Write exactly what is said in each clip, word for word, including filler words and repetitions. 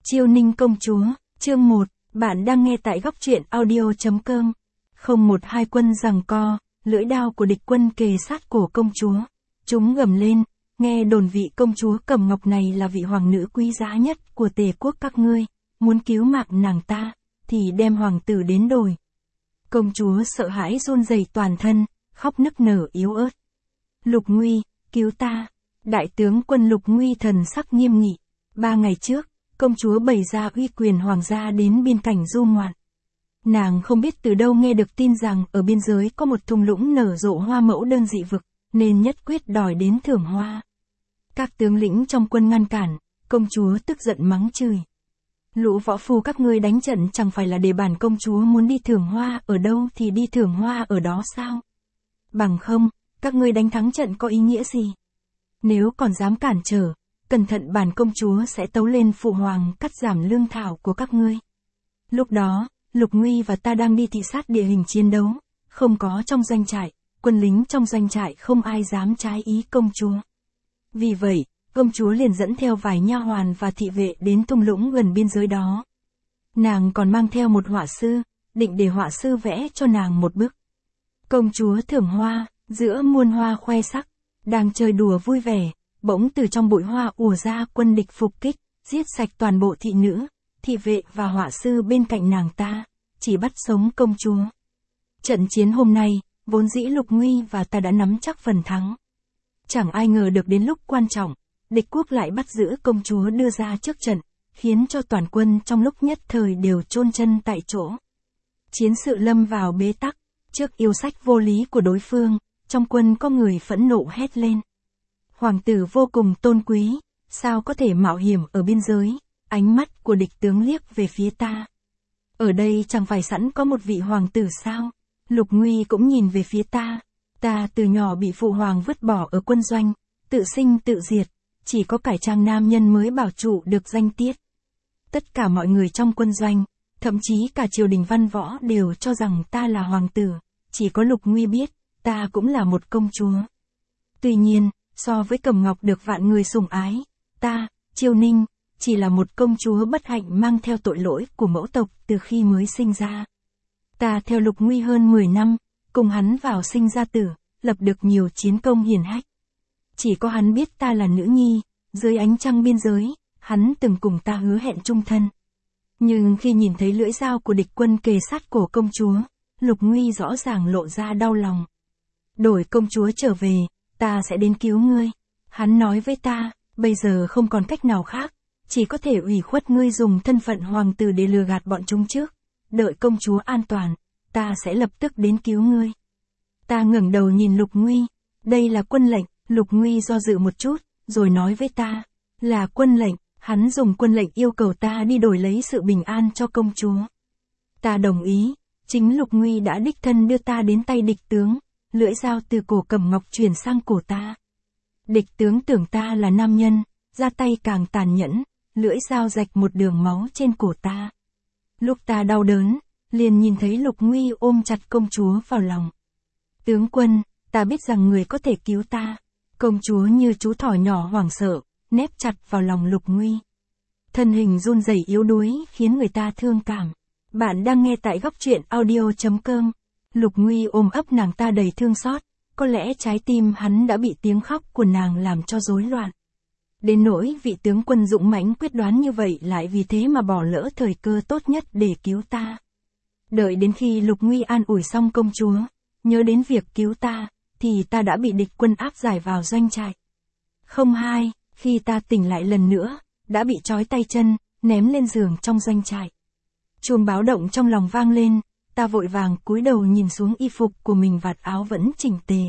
Chiêu Ninh công chúa, chương một, bạn đang nghe tại góc truyện audio chấm com. Không một hai quân giằng co, lưỡi đao của địch quân kề sát cổ công chúa. Chúng gầm lên, nghe đồn vị công chúa Cẩm Ngọc này là vị hoàng nữ quý giá nhất của Tề quốc các ngươi, muốn cứu mạng nàng ta, thì đem hoàng tử đến đồi. Công chúa sợ hãi run rẩy toàn thân, khóc nức nở yếu ớt. Lục Nguy, cứu ta. Đại tướng quân Lục Nguy thần sắc nghiêm nghị. Ba ngày trước, công chúa bày ra uy quyền hoàng gia đến biên cảnh du ngoạn. Nàng không biết từ đâu nghe được tin rằng ở biên giới có một thung lũng nở rộ hoa mẫu đơn dị vực, nên nhất quyết đòi đến thưởng hoa. Các tướng lĩnh trong quân ngăn cản, công chúa tức giận mắng chửi. Lũ võ phu các ngươi đánh trận chẳng phải là để bản công chúa muốn đi thưởng hoa ở đâu thì đi thưởng hoa ở đó sao? Bằng không, các ngươi đánh thắng trận có ý nghĩa gì? Nếu còn dám cản trở, cẩn thận bản công chúa sẽ tấu lên phụ hoàng cắt giảm lương thảo của các ngươi. Lúc đó, Lục Nguy và ta đang đi thị sát địa hình chiến đấu, không có trong doanh trại, quân lính trong doanh trại không ai dám trái ý công chúa. Vì vậy, công chúa liền dẫn theo vài nha hoàn và thị vệ đến thung lũng gần biên giới đó. Nàng còn mang theo một họa sư, định để họa sư vẽ cho nàng một bức. Công chúa thưởng hoa, giữa muôn hoa khoe sắc, đang chơi đùa vui vẻ, bỗng từ trong bụi hoa ùa ra quân địch phục kích, giết sạch toàn bộ thị nữ, thị vệ và họa sư bên cạnh nàng ta, chỉ bắt sống công chúa. Trận chiến hôm nay, vốn dĩ Lục Nguy và ta đã nắm chắc phần thắng. Chẳng ai ngờ được đến lúc quan trọng, địch quốc lại bắt giữ công chúa đưa ra trước trận, khiến cho toàn quân trong lúc nhất thời đều chôn chân tại chỗ. Chiến sự lâm vào bế tắc, trước yêu sách vô lý của đối phương, trong quân có người phẫn nộ hét lên. Hoàng tử vô cùng tôn quý, sao có thể mạo hiểm ở biên giới? Ánh mắt của địch tướng liếc về phía ta. Ở đây chẳng phải sẵn có một vị hoàng tử sao? Lục Nguy cũng nhìn về phía ta. Ta từ nhỏ bị phụ hoàng vứt bỏ ở quân doanh, tự sinh tự diệt, chỉ có cải trang nam nhân mới bảo trụ được danh tiết. Tất cả mọi người trong quân doanh, thậm chí cả triều đình văn võ đều cho rằng ta là hoàng tử, chỉ có Lục Nguy biết, ta cũng là một công chúa. Tuy nhiên, so với Cẩm Ngọc được vạn người sủng ái, ta, Chiêu Ninh, chỉ là một công chúa bất hạnh mang theo tội lỗi của mẫu tộc từ khi mới sinh ra. Ta theo Lục Nguy hơn mười năm, cùng hắn vào sinh ra tử, lập được nhiều chiến công hiển hách. Chỉ có hắn biết ta là nữ nhi, dưới ánh trăng biên giới, hắn từng cùng ta hứa hẹn chung thân. Nhưng khi nhìn thấy lưỡi dao của địch quân kề sát cổ công chúa, Lục Nguy rõ ràng lộ ra đau lòng. Đổi công chúa trở về, ta sẽ đến cứu ngươi. Hắn nói với ta, bây giờ không còn cách nào khác, chỉ có thể ủy khuất ngươi dùng thân phận hoàng tử để lừa gạt bọn chúng trước. Đợi công chúa an toàn, ta sẽ lập tức đến cứu ngươi. Ta ngẩng đầu nhìn Lục Nguy, đây là quân lệnh. Lục Nguy do dự một chút, rồi nói với ta, là quân lệnh. Hắn dùng quân lệnh yêu cầu ta đi đổi lấy sự bình an cho công chúa. Ta đồng ý, chính Lục Nguy đã đích thân đưa ta đến tay địch tướng, lưỡi dao từ cổ Cẩm Ngọc chuyển sang cổ ta. Địch tướng tưởng ta là nam nhân, ra tay càng tàn nhẫn, lưỡi dao rạch một đường máu trên cổ ta. Lúc ta đau đớn, liền nhìn thấy Lục Nguy ôm chặt công chúa vào lòng. Tướng quân, ta biết rằng người có thể cứu ta. Công chúa như chú thỏ nhỏ hoảng sợ, nép chặt vào lòng Lục Nguy. Thân hình run rẩy yếu đuối khiến người ta thương cảm. Bạn đang nghe tại góc truyện audio chấm com. Lục Nguy ôm ấp nàng ta đầy thương xót, có lẽ trái tim hắn đã bị tiếng khóc của nàng làm cho rối loạn. Đến nỗi vị tướng quân dũng mãnh quyết đoán như vậy lại vì thế mà bỏ lỡ thời cơ tốt nhất để cứu ta. Đợi đến khi Lục Nguy an ủi xong công chúa, nhớ đến việc cứu ta, thì ta đã bị địch quân áp giải vào doanh trại. Không hai, khi ta tỉnh lại lần nữa, đã bị trói tay chân, ném lên giường trong doanh trại. Chuông báo động trong lòng vang lên, ta vội vàng cúi đầu nhìn xuống y phục của mình, vạt áo vẫn chỉnh tề.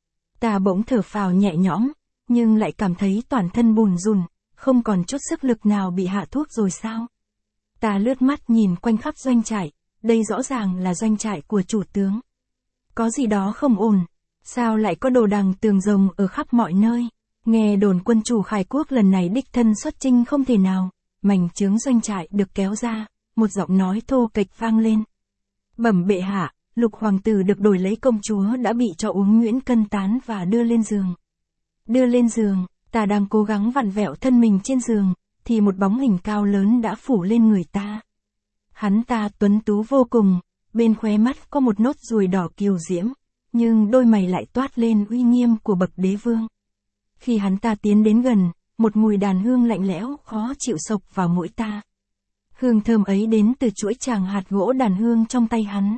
Ta bỗng thở phào nhẹ nhõm, nhưng lại cảm thấy toàn thân bùn rùn, không còn chút sức lực nào, bị hạ thuốc rồi sao? Ta lướt mắt nhìn quanh khắp doanh trại, đây rõ ràng là doanh trại của chủ tướng. Có gì đó không ổn, sao lại có đồ đằng tường rồng ở khắp mọi nơi? Nghe đồn quân chủ Khải quốc lần này đích thân xuất chinh không thể nào. Mảnh chướng doanh trại được kéo ra, một giọng nói thô kệch vang lên. Bẩm bệ hạ, Lục hoàng tử được đổi lấy công chúa đã bị cho uống nhuyễn cân tán và đưa lên giường. Đưa lên giường, ta đang cố gắng vặn vẹo thân mình trên giường, thì một bóng hình cao lớn đã phủ lên người ta. Hắn ta tuấn tú vô cùng, bên khóe mắt có một nốt ruồi đỏ kiều diễm, nhưng đôi mày lại toát lên uy nghiêm của bậc đế vương. Khi hắn ta tiến đến gần, một mùi đàn hương lạnh lẽo khó chịu xộc vào mũi ta. Hương thơm ấy đến từ chuỗi tràng hạt gỗ đàn hương trong tay hắn.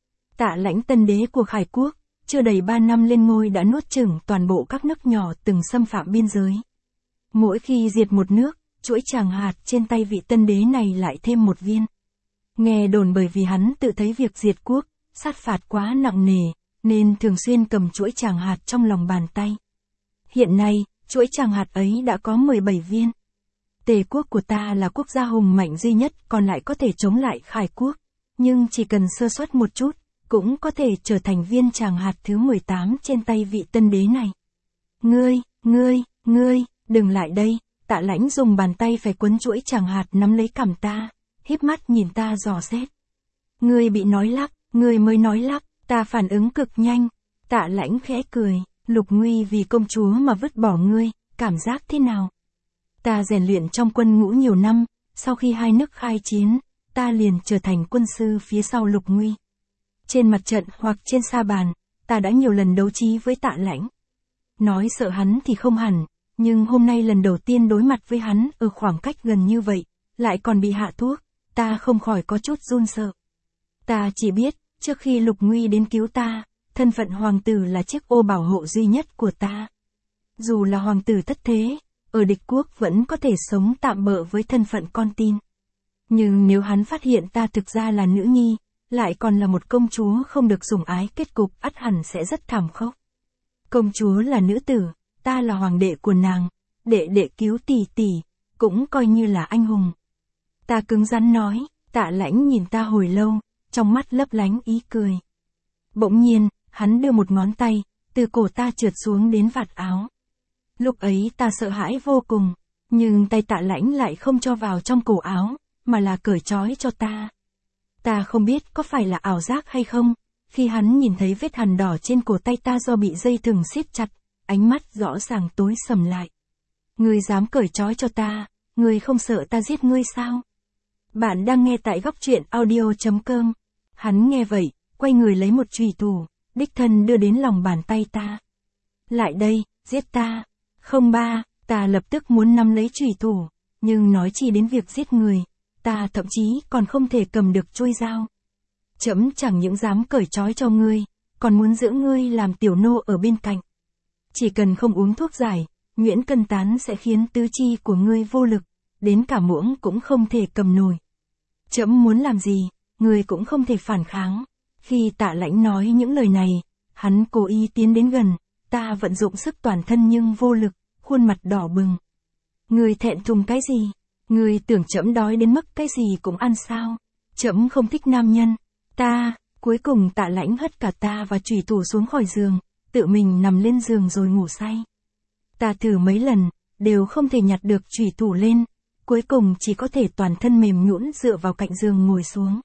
Tạ Lãnh tân đế của Khải quốc, chưa đầy ba năm lên ngôi đã nuốt chửng toàn bộ các nước nhỏ từng xâm phạm biên giới. Mỗi khi diệt một nước, chuỗi tràng hạt trên tay vị tân đế này lại thêm một viên. Nghe đồn bởi vì hắn tự thấy việc diệt quốc, sát phạt quá nặng nề, nên thường xuyên cầm chuỗi tràng hạt trong lòng bàn tay. Hiện nay, chuỗi tràng hạt ấy đã có mười bảy viên. Tề quốc của ta là quốc gia hùng mạnh duy nhất còn lại có thể chống lại Khải quốc, nhưng chỉ cần sơ suất một chút, cũng có thể trở thành viên tràng hạt thứ mười tám trên tay vị tân đế này. Ngươi, ngươi, ngươi, đừng lại đây. Tạ Lãnh dùng bàn tay phải quấn chuỗi tràng hạt nắm lấy cằm ta, híp mắt nhìn ta dò xét. Ngươi bị nói lắp, ngươi mới nói lắp, ta phản ứng cực nhanh. Tạ Lãnh khẽ cười, Lục Nguy vì công chúa mà vứt bỏ ngươi, cảm giác thế nào? Ta rèn luyện trong quân ngũ nhiều năm, sau khi hai nước khai chiến, ta liền trở thành quân sư phía sau Lục Nguy. Trên mặt trận hoặc trên sa bàn, ta đã nhiều lần đấu trí với Tạ Lãnh. Nói sợ hắn thì không hẳn, nhưng hôm nay lần đầu tiên đối mặt với hắn ở khoảng cách gần như vậy, lại còn bị hạ thuốc, ta không khỏi có chút run sợ. Ta chỉ biết, trước khi Lục Nguy đến cứu ta, thân phận hoàng tử là chiếc ô bảo hộ duy nhất của ta. Dù là hoàng tử thất thế, ở địch quốc vẫn có thể sống tạm bợ với thân phận con tin. Nhưng nếu hắn phát hiện ta thực ra là nữ nhi, lại còn là một công chúa không được sủng ái, kết cục ắt hẳn sẽ rất thảm khốc. Công chúa là nữ tử, ta là hoàng đệ của nàng, đệ đệ cứu tỷ tỷ, cũng coi như là anh hùng. Ta cứng rắn nói. Tạ Lãnh nhìn ta hồi lâu, trong mắt lấp lánh ý cười. Bỗng nhiên, hắn đưa một ngón tay, từ cổ ta trượt xuống đến vạt áo. Lúc ấy ta sợ hãi vô cùng, nhưng tay Tạ Lãnh lại không cho vào trong cổ áo, mà là cởi trói cho ta. Ta không biết có phải là ảo giác hay không, khi hắn nhìn thấy vết hằn đỏ trên cổ tay ta do bị dây thừng siết chặt, ánh mắt rõ ràng tối sầm lại. Ngươi dám cởi trói cho ta, ngươi không sợ ta giết ngươi sao? Bạn đang nghe tại góc truyện audio chấm com. Hắn nghe vậy, quay người lấy một chùy thủ, đích thân đưa đến lòng bàn tay ta. Lại đây, giết ta. Không ba, ta lập tức muốn nắm lấy chùy thủ, nhưng nói chi đến việc giết người, ta thậm chí còn không thể cầm được chuôi dao. Trẫm chẳng những dám cởi trói cho ngươi, còn muốn giữ ngươi làm tiểu nô ở bên cạnh. Chỉ cần không uống thuốc giải, nhuyễn cân tán sẽ khiến tứ chi của ngươi vô lực, đến cả muỗng cũng không thể cầm nổi. Trẫm muốn làm gì, ngươi cũng không thể phản kháng. Khi Tạ Lãnh nói những lời này, hắn cố ý tiến đến gần, ta vận dụng sức toàn thân nhưng vô lực, khuôn mặt đỏ bừng. Ngươi thẹn thùng cái gì? Ngươi tưởng trẫm đói đến mức cái gì cũng ăn sao? Trẫm không thích nam nhân. Ta, cuối cùng Tạ Lãnh hất cả ta và chùy thủ xuống khỏi giường, tự mình nằm lên giường rồi ngủ say. Ta thử mấy lần, đều không thể nhặt được chùy thủ lên, cuối cùng chỉ có thể toàn thân mềm nhũn dựa vào cạnh giường ngồi xuống.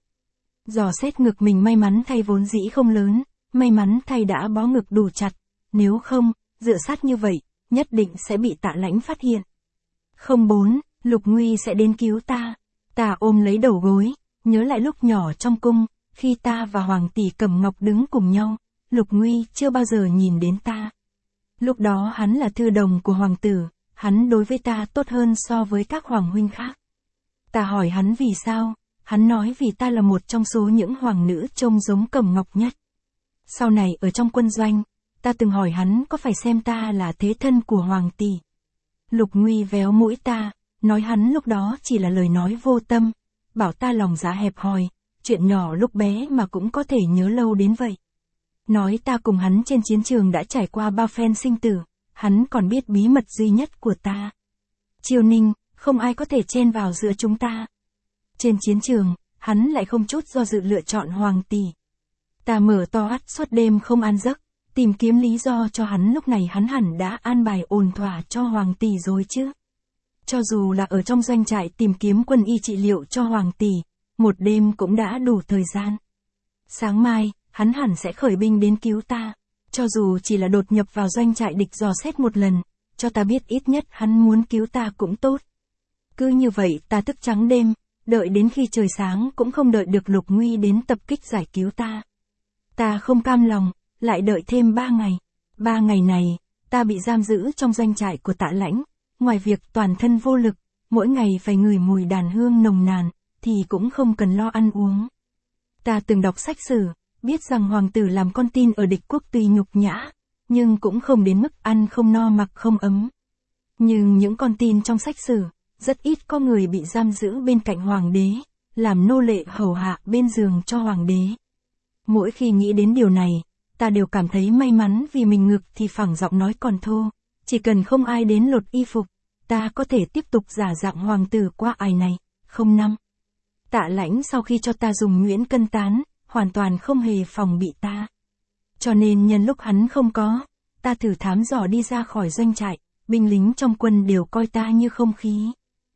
Dò xét ngực mình, may mắn thay vốn dĩ không lớn, may mắn thay đã bó ngực đủ chặt, nếu không, dựa sát như vậy, nhất định sẽ bị Tạ Lãnh phát hiện. Không bốn, Lục Nguy sẽ đến cứu ta. Ta ôm lấy đầu gối, nhớ lại lúc nhỏ trong cung, khi ta và Hoàng tỷ Cẩm Ngọc đứng cùng nhau, Lục Nguy chưa bao giờ nhìn đến ta. Lúc đó hắn là thư đồng của hoàng tử, hắn đối với ta tốt hơn so với các hoàng huynh khác. Ta hỏi hắn vì sao, hắn nói vì ta là một trong số những hoàng nữ trông giống Cẩm Ngọc nhất. Sau này ở trong quân doanh, ta từng hỏi hắn có phải xem ta là thế thân của Hoàng tỷ. Lục Nguy véo mũi ta, nói hắn lúc đó chỉ là lời nói vô tâm, bảo ta lòng dạ hẹp hòi, chuyện nhỏ lúc bé mà cũng có thể nhớ lâu đến vậy. Nói ta cùng hắn trên chiến trường đã trải qua bao phen sinh tử, hắn còn biết bí mật duy nhất của ta. Triều Ninh, không ai có thể chen vào giữa chúng ta. Trên chiến trường, hắn lại không chút do dự lựa chọn Hoàng tỷ. Ta mở to mắt suốt đêm không an giấc, tìm kiếm lý do cho hắn, lúc này hắn hẳn đã an bài ổn thỏa cho Hoàng tỷ rồi chứ. Cho dù là ở trong doanh trại tìm kiếm quân y trị liệu cho Hoàng tỷ, một đêm cũng đã đủ thời gian. Sáng mai, hắn hẳn sẽ khởi binh đến cứu ta, cho dù chỉ là đột nhập vào doanh trại địch dò xét một lần, cho ta biết ít nhất hắn muốn cứu ta cũng tốt. Cứ như vậy ta thức trắng đêm, đợi đến khi trời sáng cũng không đợi được Lục Nguy đến tập kích giải cứu ta. Ta không cam lòng, lại đợi thêm ba ngày. Ba ngày này, ta bị giam giữ trong doanh trại của Tạ Lãnh, ngoài việc toàn thân vô lực, mỗi ngày phải ngửi mùi đàn hương nồng nàn, thì cũng không cần lo ăn uống. Ta từng đọc sách sử, biết rằng hoàng tử làm con tin ở địch quốc tuy nhục nhã, nhưng cũng không đến mức ăn không no mặc không ấm. Nhưng những con tin trong sách sử, rất ít có người bị giam giữ bên cạnh hoàng đế, làm nô lệ hầu hạ bên giường cho hoàng đế. Mỗi khi nghĩ đến điều này, ta đều cảm thấy may mắn vì mình ngực thì phẳng giọng nói còn thô, chỉ cần không ai đến lột y phục, ta có thể tiếp tục giả dạng hoàng tử qua ải này. Không năm. Tạ Lãnh sau khi cho ta dùng nhuyễn cân tán, hoàn toàn không hề phòng bị ta. Cho nên nhân lúc hắn không có, ta thử thám dò đi ra khỏi doanh trại, binh lính trong quân đều coi ta như không khí.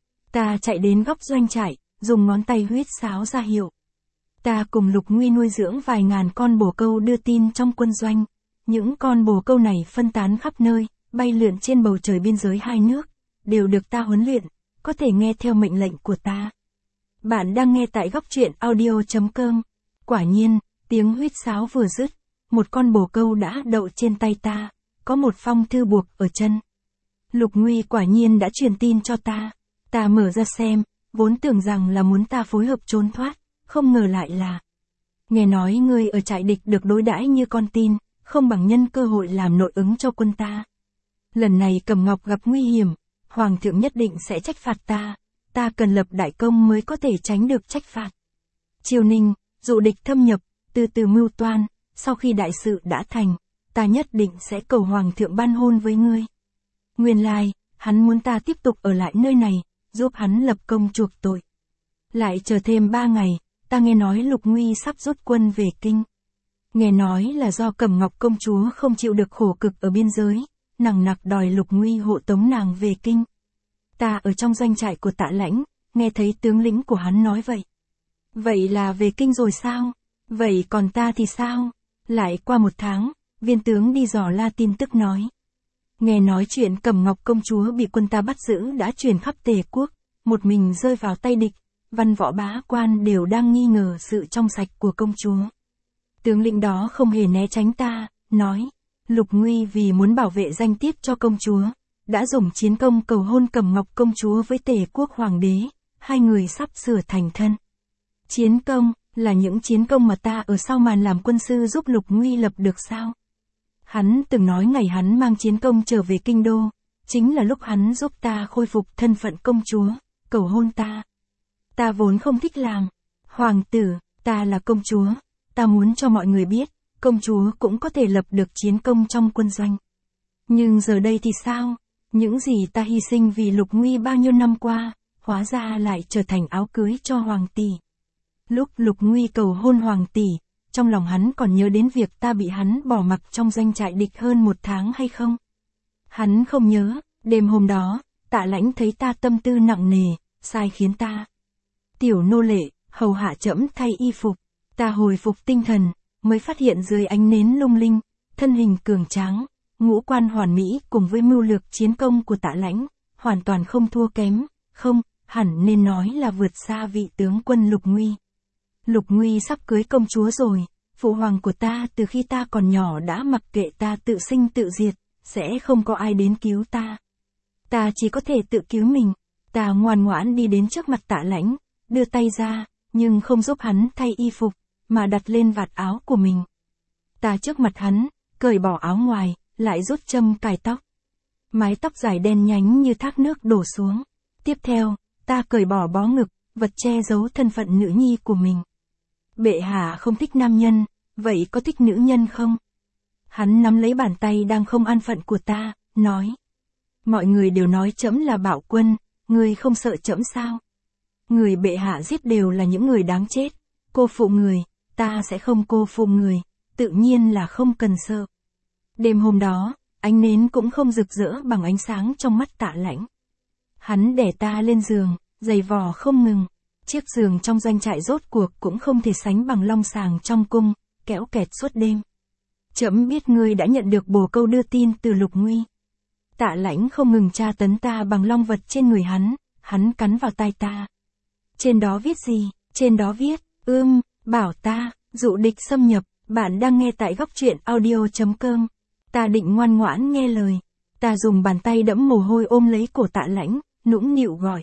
Ta chạy đến góc doanh trại, dùng ngón tay huýt sáo ra hiệu. Ta cùng Lục Nguy nuôi dưỡng vài ngàn con bồ câu đưa tin trong quân doanh. Những con bồ câu này phân tán khắp nơi, bay lượn trên bầu trời biên giới hai nước, đều được ta huấn luyện, có thể nghe theo mệnh lệnh của ta. Bạn đang nghe tại góc truyện audio chấm com. Quả nhiên, tiếng huýt sáo vừa dứt, một con bồ câu đã đậu trên tay ta, có một phong thư buộc ở chân. Lục Nguy quả nhiên đã truyền tin cho ta. Ta mở ra xem, vốn tưởng rằng là muốn ta phối hợp trốn thoát, không ngờ lại là: nghe nói ngươi ở trại địch được đối đãi như con tin, không bằng nhân cơ hội làm nội ứng cho quân ta. Lần này Cẩm Ngọc gặp nguy hiểm, hoàng thượng nhất định sẽ trách phạt ta, ta cần lập đại công mới có thể tránh được trách phạt. Triều Ninh, dụ địch thâm nhập, từ từ mưu toan, sau khi đại sự đã thành, ta nhất định sẽ cầu hoàng thượng ban hôn với ngươi. Nguyên lai, hắn muốn ta tiếp tục ở lại nơi này, giúp hắn lập công chuộc tội. Lại chờ thêm ba ngày, ta nghe nói Lục Nguy sắp rút quân về kinh. Nghe nói là do Cẩm Ngọc công chúa không chịu được khổ cực ở biên giới, nằng nặc đòi Lục Nguy hộ tống nàng về kinh. Ta ở trong doanh trại của Tạ Lãnh, nghe thấy tướng lĩnh của hắn nói vậy. Vậy là về kinh rồi sao? Vậy còn ta thì sao? Lại qua một tháng, viên tướng đi dò la tin tức nói. Nghe nói chuyện Cẩm Ngọc công chúa bị quân ta bắt giữ đã truyền khắp Tề quốc, một mình rơi vào tay địch, văn võ bá quan đều đang nghi ngờ sự trong sạch của công chúa. Tướng lĩnh đó không hề né tránh ta, nói, Lục Nguy vì muốn bảo vệ danh tiết cho công chúa, đã dùng chiến công cầu hôn Cẩm Ngọc công chúa với Tề quốc hoàng đế, hai người sắp sửa thành thân. Chiến công, là những chiến công mà ta ở sau màn làm quân sư giúp Lục Nguy lập được sao? Hắn từng nói ngày hắn mang chiến công trở về kinh đô, chính là lúc hắn giúp ta khôi phục thân phận công chúa, cầu hôn ta. Ta vốn không thích làm hoàng tử, ta là công chúa, ta muốn cho mọi người biết, công chúa cũng có thể lập được chiến công trong quân doanh. Nhưng giờ đây thì sao? Những gì ta hy sinh vì Lục Nguy bao nhiêu năm qua, hóa ra lại trở thành áo cưới cho hoàng tỷ. Lúc Lục Nguy cầu hôn hoàng tỷ, trong lòng hắn còn nhớ đến việc ta bị hắn bỏ mặc trong doanh trại địch hơn một tháng hay không? Hắn không nhớ, đêm hôm đó, Tạ Lãnh thấy ta tâm tư nặng nề, sai khiến ta. Tiểu nô lệ, hầu hạ trẫm thay y phục, ta hồi phục tinh thần, mới phát hiện dưới ánh nến lung linh, thân hình cường tráng, ngũ quan hoàn mỹ cùng với mưu lược chiến công của Tạ Lãnh, hoàn toàn không thua kém, không, hẳn nên nói là vượt xa vị tướng quân Lục Nguy. Lục Nguy sắp cưới công chúa rồi, phụ hoàng của ta từ khi ta còn nhỏ đã mặc kệ ta tự sinh tự diệt, sẽ không có ai đến cứu ta. Ta chỉ có thể tự cứu mình, ta ngoan ngoãn đi đến trước mặt Tạ Lãnh, đưa tay ra, nhưng không giúp hắn thay y phục, mà đặt lên vạt áo của mình. Ta trước mặt hắn, cởi bỏ áo ngoài, lại rút châm cài tóc. Mái tóc dài đen nhánh như thác nước đổ xuống. Tiếp theo, ta cởi bỏ bó ngực, vật che giấu thân phận nữ nhi của mình. Bệ hạ không thích nam nhân, vậy có thích nữ nhân không? Hắn nắm lấy bàn tay đang không an phận của ta, nói. Mọi người đều nói trẫm là bạo quân, người không sợ trẫm sao? Người bệ hạ giết đều là những người đáng chết, cô phụ người, ta sẽ không cô phụ người, tự nhiên là không cần sợ. Đêm hôm đó, ánh nến cũng không rực rỡ bằng ánh sáng trong mắt Tạ Lãnh. Hắn đè ta lên giường, giày vò không ngừng. Chiếc giường trong doanh trại rốt cuộc cũng không thể sánh bằng long sàng trong cung, kéo kẹt suốt đêm. Trẫm biết ngươi đã nhận được bồ câu đưa tin từ Lục Nguy. Tạ Lãnh không ngừng tra tấn ta bằng long vật trên người hắn, hắn cắn vào tai ta. Trên đó viết gì? Trên đó viết, ưm, bảo ta, dụ địch xâm nhập, bạn đang nghe tại góc truyện audio.com. Ta định ngoan ngoãn nghe lời. Ta dùng bàn tay đẫm mồ hôi ôm lấy cổ Tạ Lãnh, nũng nịu gọi.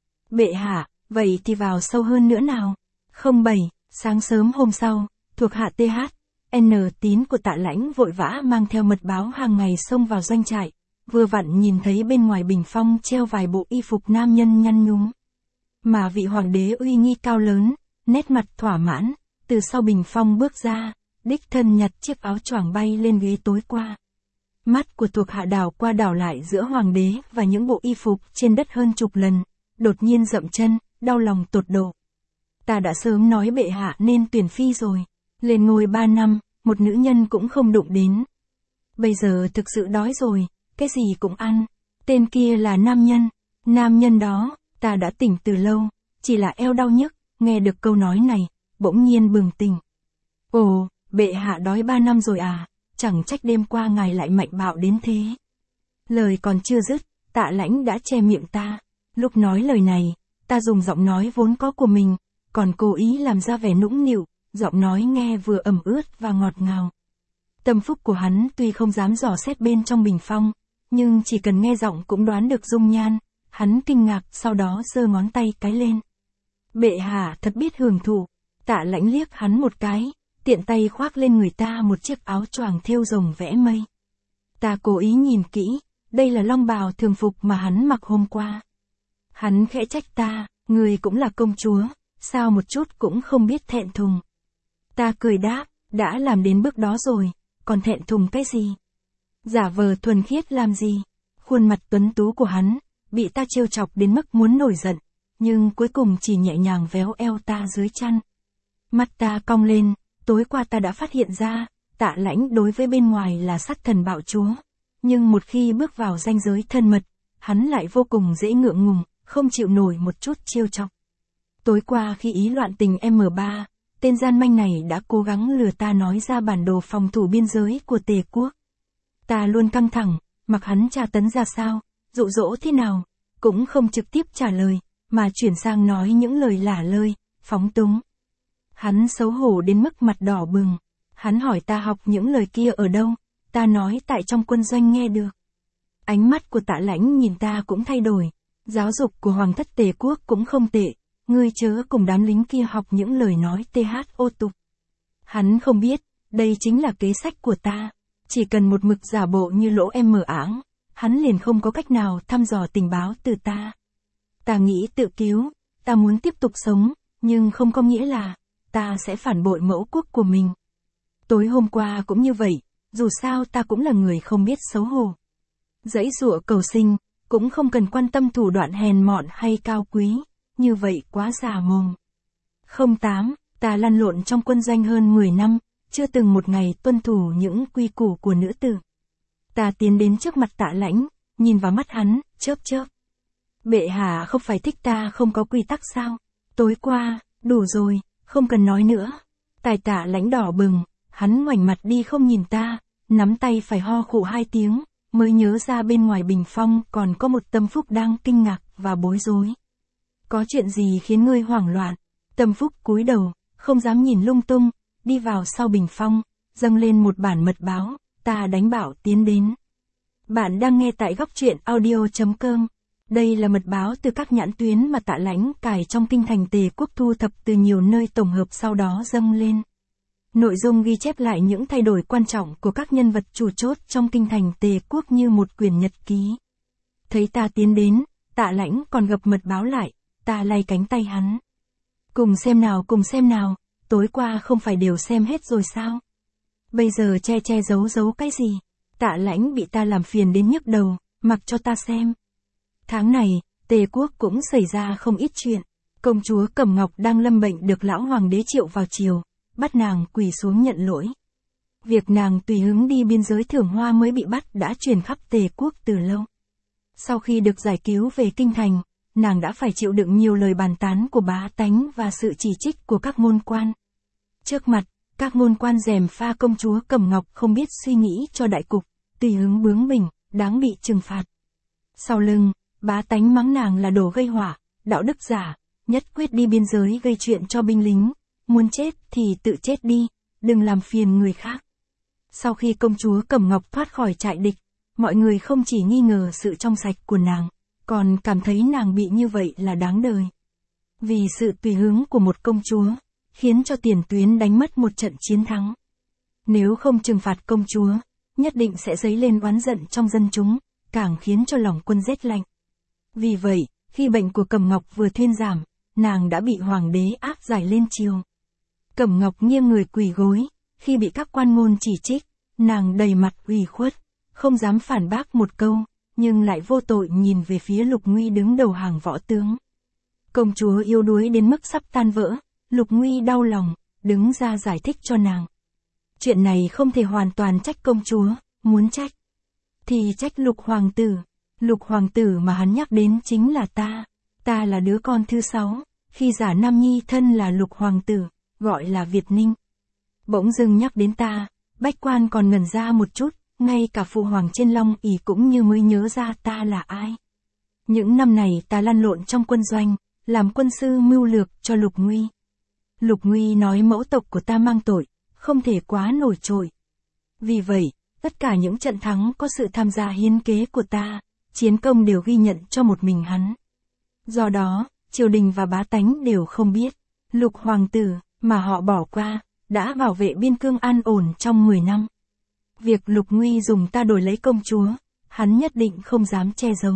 Bệ hạ, vậy thì vào sâu hơn nữa nào. không bảy, sáng sớm hôm sau, thuộc hạ tê hát, en tín của Tạ Lãnh vội vã mang theo mật báo hàng ngày xông vào doanh trại, vừa vặn nhìn thấy bên ngoài bình phong treo vài bộ y phục nam nhân nhăn nhúm. Mà vị hoàng đế uy nghi cao lớn, nét mặt thỏa mãn, từ sau bình phong bước ra, đích thân nhặt chiếc áo choàng bay lên ghế tối qua. Mắt của thuộc hạ đảo qua đảo lại giữa hoàng đế và những bộ y phục trên đất hơn chục lần, đột nhiên dậm chân, đau lòng tột độ. Ta đã sớm nói bệ hạ nên tuyển phi rồi, lên ngôi ba năm, một nữ nhân cũng không đụng đến. Bây giờ thực sự đói rồi, cái gì cũng ăn. Tên kia là nam nhân, nam nhân đó, ta đã tỉnh từ lâu, chỉ là eo đau nhức, nghe được câu nói này, bỗng nhiên bừng tỉnh. Ồ, bệ hạ đói ba năm rồi à, chẳng trách đêm qua ngài lại mạnh bạo đến thế. Lời còn chưa dứt, Tạ Lãnh đã che miệng ta. Lúc nói lời này, ta dùng giọng nói vốn có của mình, còn cố ý làm ra vẻ nũng nịu, giọng nói nghe vừa ẩm ướt và ngọt ngào. Tâm phúc của hắn tuy không dám dò xét bên trong bình phong, nhưng chỉ cần nghe giọng cũng đoán được dung nhan. Hắn kinh ngạc, sau đó giơ ngón tay cái lên. Bệ hạ thật biết hưởng thụ. Tạ Lãnh liếc hắn một cái, tiện tay khoác lên người ta một chiếc áo choàng thêu rồng vẽ mây. Ta cố ý nhìn kỹ, đây là long bào thường phục mà hắn mặc hôm qua. Hắn khẽ trách ta, người cũng là công chúa, sao một chút cũng không biết thẹn thùng. Ta cười đáp, đã làm đến bước đó rồi, còn thẹn thùng cái gì? Giả vờ thuần khiết làm gì? Khuôn mặt tuấn tú của hắn, bị ta trêu chọc đến mức muốn nổi giận, nhưng cuối cùng chỉ nhẹ nhàng véo eo ta dưới chăn. Mắt ta cong lên, tối qua ta đã phát hiện ra, Tạ Lãnh đối với bên ngoài là sát thần bạo chúa, nhưng một khi bước vào ranh giới thân mật, hắn lại vô cùng dễ ngượng ngùng, không chịu nổi một chút trêu chọc. Tối qua khi ý loạn tình em ba, tên gian manh này đã cố gắng lừa ta nói ra bản đồ phòng thủ biên giới của Tề quốc. Ta luôn căng thẳng, mặc hắn tra tấn ra sao, dụ dỗ thế nào, cũng không trực tiếp trả lời, mà chuyển sang nói những lời lả lơi, phóng túng. Hắn xấu hổ đến mức mặt đỏ bừng. Hắn hỏi ta học những lời kia ở đâu, ta nói tại trong quân doanh nghe được. Ánh mắt của Tạ Lãnh nhìn ta cũng thay đổi. Giáo dục của Hoàng thất Tề quốc cũng không tệ, ngươi chớ cùng đám lính kia học những lời nói th ô tục. Hắn không biết, đây chính là kế sách của ta. Chỉ cần một mực giả bộ như lỗ em mờ áng, hắn liền không có cách nào thăm dò tình báo từ ta. Ta nghĩ tự cứu, ta muốn tiếp tục sống, nhưng không có nghĩa là ta sẽ phản bội mẫu quốc của mình. Tối hôm qua cũng như vậy, dù sao ta cũng là người không biết xấu hổ. Dãy dụa cầu sinh, cũng không cần quan tâm thủ đoạn hèn mọn hay cao quý, như vậy quá giả mồm. không tám, ta lăn lộn trong quân doanh hơn mười năm, chưa từng một ngày tuân thủ những quy củ của nữ tử. Ta tiến đến trước mặt Tạ Lãnh, nhìn vào mắt hắn, chớp chớp. Bệ hạ không phải thích ta không có quy tắc sao? Tối qua, đủ rồi, không cần nói nữa. Tài Tạ Lãnh đỏ bừng, hắn ngoảnh mặt đi không nhìn ta, nắm tay phải ho khụ hai tiếng, mới nhớ ra bên ngoài bình phong còn có một Tâm Phúc đang kinh ngạc và bối rối. Có chuyện gì khiến ngươi hoảng loạn? Tâm Phúc cúi đầu, không dám nhìn lung tung, đi vào sau bình phong, dâng lên một bản mật báo, ta đánh bảo tiến đến. Bạn đang nghe tại góc truyện audio.com. Đây là mật báo từ các nhãn tuyến mà Tạ Lãnh cài trong kinh thành Tề quốc thu thập từ nhiều nơi tổng hợp sau đó dâng lên. Nội dung ghi chép lại những thay đổi quan trọng của các nhân vật chủ chốt trong kinh thành Tề quốc như một quyển nhật ký. Thấy ta tiến đến, Tạ Lãnh còn gập mật báo lại, ta lay cánh tay hắn. Cùng xem nào cùng xem nào, tối qua không phải đều xem hết rồi sao? Bây giờ che che giấu giấu cái gì? Tạ Lãnh bị ta làm phiền đến nhức đầu, mặc cho ta xem. Tháng này, Tề quốc cũng xảy ra không ít chuyện. Công chúa Cẩm Ngọc đang lâm bệnh được lão hoàng đế triệu vào triều, bắt nàng quỳ xuống nhận lỗi. Việc nàng tùy hứng đi biên giới Thưởng Hoa mới bị bắt đã truyền khắp Tề quốc từ lâu. Sau khi được giải cứu về kinh thành, nàng đã phải chịu đựng nhiều lời bàn tán của bá tánh và sự chỉ trích của các môn quan. Trước mặt, các môn quan gièm pha công chúa Cẩm Ngọc không biết suy nghĩ cho đại cục, tùy hứng bướng bỉnh, đáng bị trừng phạt. Sau lưng, bá tánh mắng nàng là đồ gây họa, đạo đức giả, nhất quyết đi biên giới gây chuyện cho binh lính, muốn chết thì tự chết đi, đừng làm phiền người khác. Sau khi công chúa Cẩm Ngọc thoát khỏi trại địch, mọi người không chỉ nghi ngờ sự trong sạch của nàng, còn cảm thấy nàng bị như vậy là đáng đời. Vì sự tùy hứng của một công chúa, khiến cho tiền tuyến đánh mất một trận chiến thắng. Nếu không trừng phạt công chúa, nhất định sẽ dấy lên oán giận trong dân chúng, càng khiến cho lòng quân rét lạnh. Vì vậy, khi bệnh của Cẩm Ngọc vừa thuyên giảm, nàng đã bị hoàng đế áp giải lên triều. Cẩm Ngọc nghiêng người quỳ gối, khi bị các quan ngôn chỉ trích, nàng đầy mặt ủy khuất, không dám phản bác một câu, nhưng lại vô tội nhìn về phía Lục Nguy đứng đầu hàng võ tướng. Công chúa yếu đuối đến mức sắp tan vỡ, Lục Nguy đau lòng, đứng ra giải thích cho nàng. Chuyện này không thể hoàn toàn trách công chúa, muốn trách thì trách Lục hoàng tử. Lục hoàng tử mà hắn nhắc đến chính là ta, ta là đứa con thứ sáu, khi giả nam nhi thân là Lục hoàng tử, gọi là Việt Ninh. Bỗng dưng nhắc đến ta, bách quan còn ngẩn ra một chút, ngay cả phụ hoàng trên Long ỷ cũng như mới nhớ ra ta là ai. Những năm này ta lăn lộn trong quân doanh, làm quân sư mưu lược cho Lục Nguy. Lục Nguy nói mẫu tộc của ta mang tội, không thể quá nổi trội. Vì vậy, tất cả những trận thắng có sự tham gia hiến kế của ta, chiến công đều ghi nhận cho một mình hắn. Do đó, triều đình và bá tánh đều không biết, Lục hoàng tử, mà họ bỏ qua, đã bảo vệ biên cương an ổn trong mười năm. Việc Lục Nguy dùng ta đổi lấy công chúa, hắn nhất định không dám che giấu.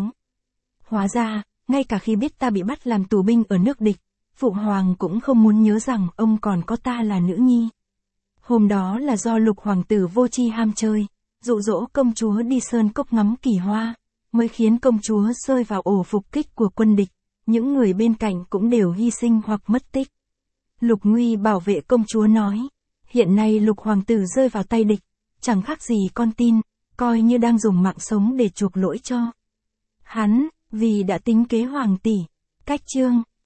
Hóa ra, ngay cả khi biết ta bị bắt làm tù binh ở nước địch, phụ hoàng cũng không muốn nhớ rằng ông còn có ta là nữ nhi. Hôm đó là do Lục hoàng tử vô tri ham chơi, dụ dỗ công chúa đi sơn cốc ngắm kỳ hoa, mới khiến công chúa rơi vào ổ phục kích của quân địch, những người bên cạnh cũng đều hy sinh hoặc mất tích. Lục Nguy bảo vệ công chúa nói, hiện nay Lục hoàng tử rơi vào tay địch, chẳng khác gì con tin, coi như đang dùng mạng sống để chuộc lỗi cho hắn, vì đã tính kế hoàng tỷ. Cách chương